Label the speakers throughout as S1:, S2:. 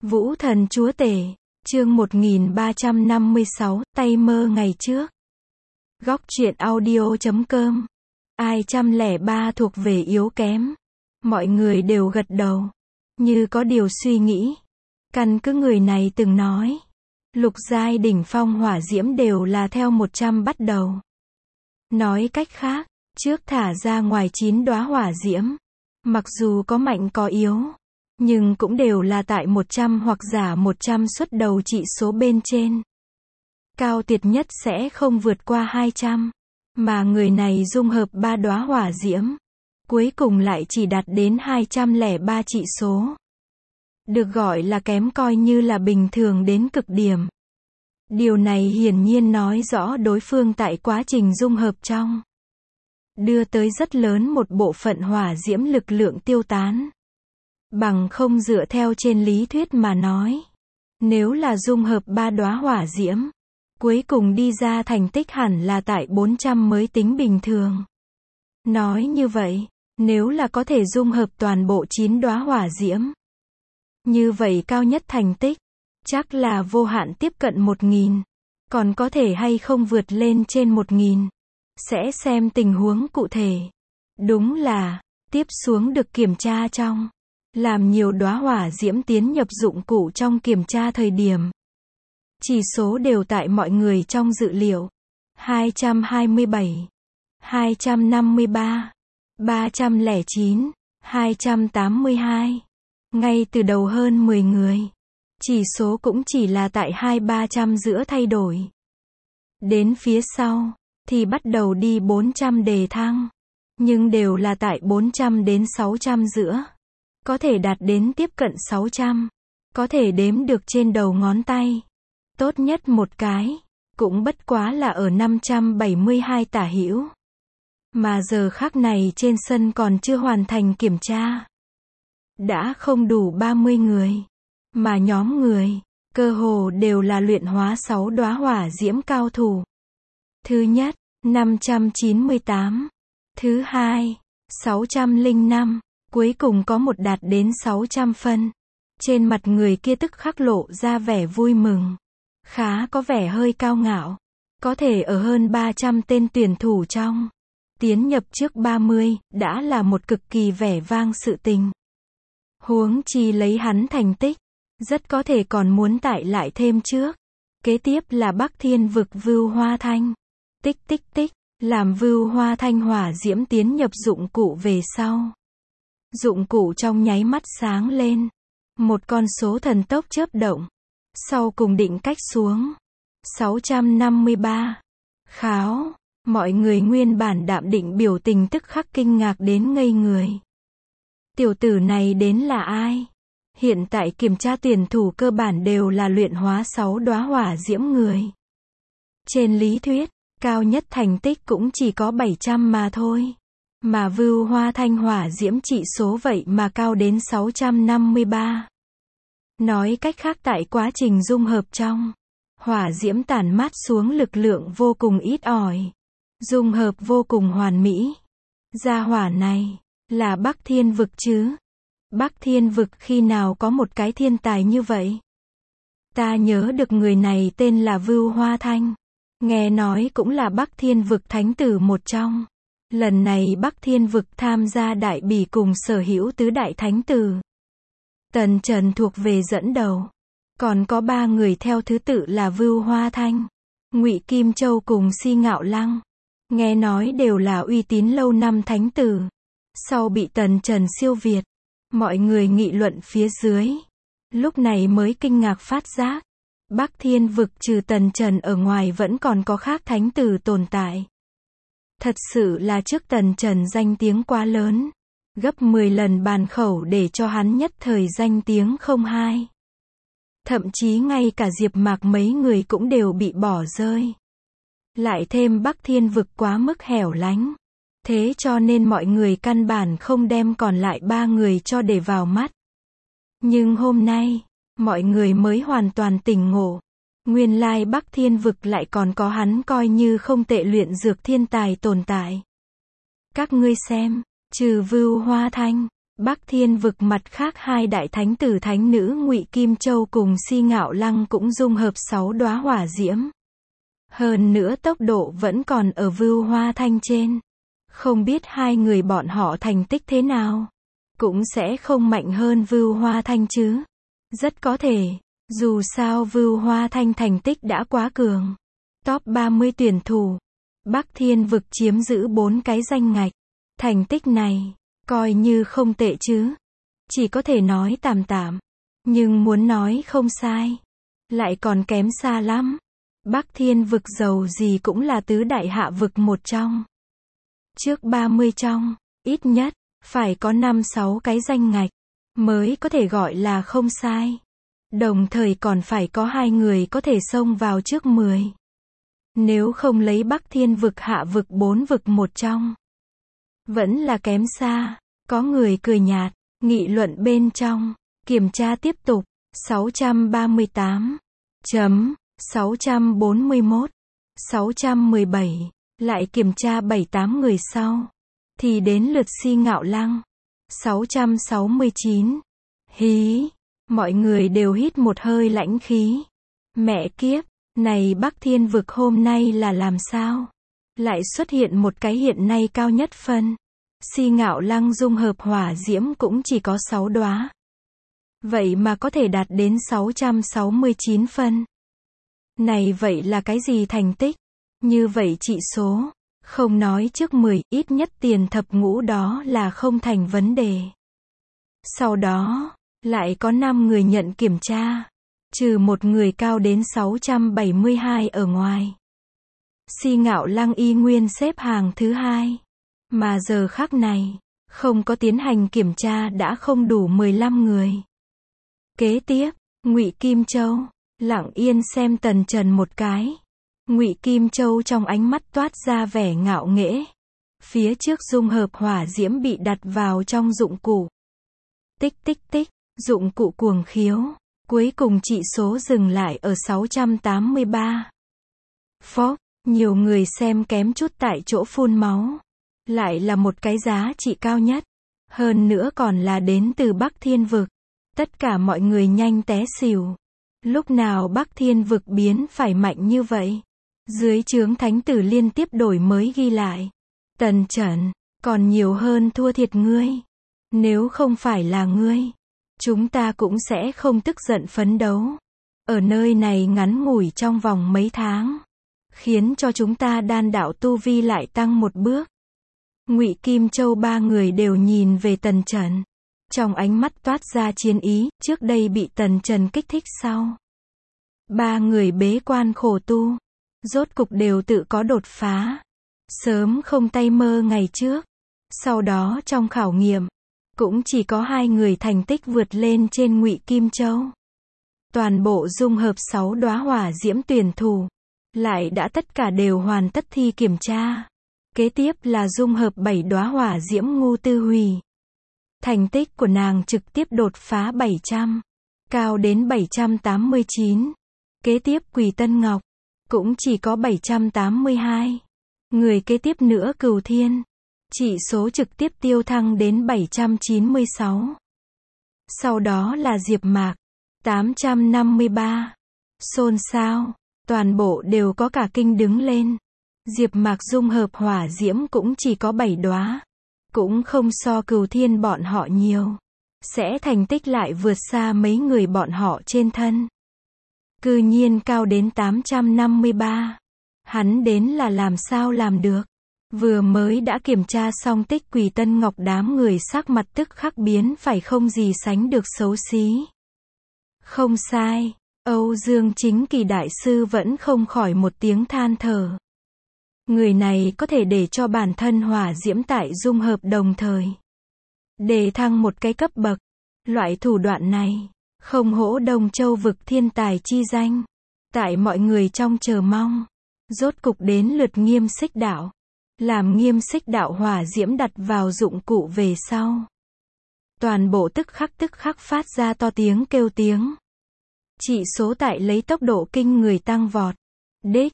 S1: Vũ thần chúa tể, chương 1356, tay mơ ngày trước. Góc truyện audio.com. Ai 103 thuộc về yếu kém. Mọi người đều gật đầu, như có điều suy nghĩ. Căn cứ người này từng nói, lục giai đỉnh phong hỏa diễm đều là theo 100 bắt đầu. Nói cách khác, trước thả ra ngoài 9 đóa hỏa diễm, mặc dù có mạnh có yếu, nhưng cũng đều là tại 100 hoặc giả 100 xuất đầu trị số bên trên. Cao tuyệt nhất sẽ không vượt qua 200, mà người này dung hợp 3 đóa hỏa diễm, cuối cùng lại chỉ đạt đến 203 trị số. Được gọi là kém coi như là bình thường đến cực điểm. Điều này hiển nhiên nói rõ đối phương tại quá trình dung hợp trong đưa tới rất lớn một bộ phận hỏa diễm lực lượng tiêu tán. Bằng không dựa theo trên lý thuyết mà nói, nếu là dung hợp 3 đóa hỏa diễm, cuối cùng đi ra thành tích hẳn là tại 400 mới tính bình thường. Nói như vậy, nếu là có thể dung hợp toàn bộ 9 đóa hỏa diễm, như vậy cao nhất thành tích chắc là vô hạn tiếp cận 1000, còn có thể hay không vượt lên trên 1000, sẽ xem tình huống cụ thể. Đúng là, tiếp xuống được kiểm tra trong, làm nhiều đóa hỏa diễm tiến nhập dụng cụ trong kiểm tra thời điểm. Chỉ số đều tại mọi người trong dự liệu. 227, 253, 309, 282. Ngay từ đầu hơn 10 người. Chỉ số cũng chỉ là tại 2-300 giữa thay đổi. Đến phía sau, thì bắt đầu đi 400 đề thăng. Nhưng đều là tại 400 đến 600 giữa. Có thể đạt đến tiếp cận 600. Có thể đếm được trên đầu ngón tay. Tốt nhất một cái, cũng bất quá là ở 572 tả hữu. Mà giờ khắc này trên sân còn chưa hoàn thành kiểm tra. Đã không đủ 30 người. Mà nhóm người, cơ hồ đều là luyện hóa 6 đóa hỏa diễm cao thủ. Thứ nhất, 598. Thứ hai, 605. Cuối cùng có một đạt đến 600 phân. Trên mặt người kia tức khắc lộ ra vẻ vui mừng. Khá có vẻ hơi cao ngạo. Có thể ở hơn 300 tên tuyển thủ trong tiến nhập trước 30, đã là một cực kỳ vẻ vang sự tình. Huống chi lấy hắn thành tích, rất có thể còn muốn tải lại thêm trước. Kế tiếp là Bắc Thiên vực Vưu Hoa Thanh. Tích tích tích, làm Vưu Hoa Thanh hỏa diễm tiến nhập dụng cụ về sau. Dụng cụ trong nháy mắt sáng lên. Một con số thần tốc chớp động. Sau cùng định cách xuống. 653. Kháo, mọi người nguyên bản đạm định biểu tình tức khắc kinh ngạc đến ngây người. Tiểu tử này đến là ai? Hiện tại kiểm tra tuyển thủ cơ bản đều là luyện hóa 6 đóa hỏa diễm người. Trên lý thuyết, cao nhất thành tích cũng chỉ có 700 mà thôi. Mà Vưu Hoa Thanh hỏa diễm trị số vậy mà cao đến 653. Nói cách khác tại quá trình dung hợp trong, hỏa diễm tản mát xuống lực lượng vô cùng ít ỏi. Dung hợp vô cùng hoàn mỹ. Gia hỏa này, là Bắc Thiên vực chứ? Bắc Thiên vực khi nào có một cái thiên tài như vậy? Ta nhớ được người này tên là Vưu Hoa Thanh. Nghe nói cũng là Bắc Thiên vực thánh tử một trong. Lần này Bắc Thiên vực tham gia đại bỉ cùng sở hữu tứ đại thánh tử. Tần Trần thuộc về dẫn đầu. Còn có 3 người theo thứ tự là Vưu Hoa Thanh, Ngụy Kim Châu cùng Si Ngạo Lăng. Nghe nói đều là uy tín lâu năm thánh tử. Sau bị Tần Trần siêu việt, mọi người nghị luận phía dưới. Lúc này mới kinh ngạc phát giác. Bắc Thiên vực trừ Tần Trần ở ngoài vẫn còn có khác thánh tử tồn tại. Thật sự là trước Tần Trần danh tiếng quá lớn. Gấp 10 lần bàn khẩu để cho hắn nhất thời danh tiếng không hai. Thậm chí ngay cả Diệp Mạc mấy người cũng đều bị bỏ rơi. Lại thêm Bắc Thiên vực quá mức hẻo lánh. Thế cho nên mọi người căn bản không đem còn lại 3 người cho để vào mắt. Nhưng hôm nay, mọi người mới hoàn toàn tỉnh ngộ. Nguyên lai Bắc Thiên vực lại còn có hắn coi như không tệ luyện dược thiên tài tồn tại. Các ngươi xem, trừ Vưu Hoa Thanh, Bắc Thiên Vực mặt khác hai đại thánh tử thánh nữ Ngụy Kim Châu cùng Si Ngạo Lăng cũng dung hợp 6 đóa hỏa diễm. Hơn nữa tốc độ vẫn còn ở Vưu Hoa Thanh trên. Không biết hai người bọn họ thành tích thế nào. Cũng sẽ không mạnh hơn Vưu Hoa Thanh chứ. Rất có thể. Dù sao Vưu Hoa Thanh thành tích đã quá cường. Top 30 tuyển thủ. Bắc Thiên Vực chiếm giữ 4 cái danh ngạch. Thành tích này, coi như không tệ chứ. Chỉ có thể nói tạm tạm. Nhưng muốn nói không sai. Lại còn kém xa lắm. Bắc Thiên Vực giàu gì cũng là tứ đại hạ vực một trong. Trước 30 trong, ít nhất, phải có 5-6 cái danh ngạch, mới có thể gọi là không sai. Đồng thời còn phải có 2 người có thể xông vào trước 10. Nếu không lấy Bắc Thiên Vực hạ vực 4 vực một trong. Vẫn là kém xa. Có người cười nhạt, nghị luận bên trong. Kiểm tra tiếp tục. 638. 641. 617. Lại kiểm tra 7-8 người sau. Thì đến lượt Si Ngạo Lăng. 669. Hí. Mọi người đều hít một hơi lãnh khí. Mẹ kiếp. Này Bắc Thiên Vực hôm nay là làm sao? Lại xuất hiện một cái hiện nay cao nhất phân. Si Ngạo Lăng dung hợp hỏa diễm cũng chỉ có 6 đóa. Vậy mà có thể đạt đến 669 phân. Này vậy là cái gì thành tích? Như vậy trị số, không nói trước 10, ít nhất tiền thập ngũ đó là không thành vấn đề. Sau đó, lại có 5 người nhận kiểm tra. Trừ một người cao đến 672 ở ngoài. Si Ngạo Lăng y nguyên xếp hàng thứ 2. Mà giờ khắc này, không có tiến hành kiểm tra đã không đủ 15 người. Kế tiếp, Ngụy Kim Châu, lặng yên xem Tần Trần một cái. Ngụy Kim Châu trong ánh mắt toát ra vẻ ngạo nghễ. Phía trước dung hợp hỏa diễm bị đặt vào trong dụng cụ. Tích tích tích, dụng cụ cuồng khiếu. Cuối cùng trị số dừng lại ở 683. Phốc, nhiều người xem kém chút tại chỗ phun máu. Lại là một cái giá trị cao nhất. Hơn nữa còn là đến từ Bắc Thiên Vực. Tất cả mọi người nhanh té xỉu. Lúc nào Bắc Thiên Vực biến phải mạnh như vậy? Dưới trướng thánh tử liên tiếp đổi mới ghi lại. Tần Trần, còn nhiều hơn thua thiệt ngươi. Nếu không phải là ngươi, chúng ta cũng sẽ không tức giận phấn đấu. Ở nơi này ngắn ngủi trong vòng mấy tháng. Khiến cho chúng ta đan đạo tu vi lại tăng một bước. Ngụy Kim Châu ba người đều nhìn về Tần Trần. Trong ánh mắt toát ra chiến ý, trước đây bị Tần Trần kích thích sau. Ba người bế quan khổ tu. Rốt cục đều tự có đột phá. Sớm không tay mơ ngày trước. Sau đó trong khảo nghiệm, cũng chỉ có 2 người thành tích vượt lên trên Ngụy Kim Châu. Toàn bộ dung hợp 6 đóa hỏa diễm tuyển thủ. Lại đã tất cả đều hoàn tất thi kiểm tra. Kế tiếp là dung hợp 7 đóa hỏa diễm Ngô Tư Hủy. Thành tích của nàng trực tiếp đột phá 700. Cao đến 789. Kế tiếp Quỳ Tân Ngọc. Cũng chỉ có 782. Người kế tiếp nữa Cửu Thiên. Chỉ số trực tiếp tiêu thăng đến 796. Sau đó là Diệp Mạc. 853. Xôn xao. Toàn bộ đều có cả kinh đứng lên. Diệp Mạc dung hợp hỏa diễm cũng chỉ có 7 đóa. Cũng không so Cửu Thiên bọn họ nhiều. Sẽ thành tích lại vượt xa mấy người bọn họ trên thân. Cư nhiên cao đến 853. Hắn đến là làm sao làm được. Vừa mới đã kiểm tra xong tích Quỳ Tân Ngọc đám người sắc mặt tức khắc biến phải không gì sánh được xấu xí. Không sai, Âu Dương Chính Kỳ đại sư vẫn không khỏi một tiếng than thở. Người này có thể để cho bản thân hỏa diễm tại dung hợp đồng thời. Đề thăng một cái cấp bậc. Loại thủ đoạn này, không hổ Đông Châu vực thiên tài chi danh. Tại mọi người trong chờ mong. Rốt cục đến lượt Nghiêm Xích Đạo. Làm Nghiêm Xích Đạo hỏa diễm đặt vào dụng cụ về sau. Toàn bộ tức khắc phát ra to tiếng kêu tiếng. Chỉ số tại lấy tốc độ kinh người tăng vọt. Đích,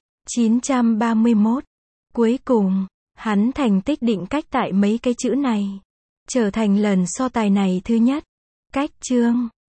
S1: 931. Cuối cùng, hắn thành tích định cách tại mấy cái chữ này. trở thành lần so tài này thứ nhất. Cách chương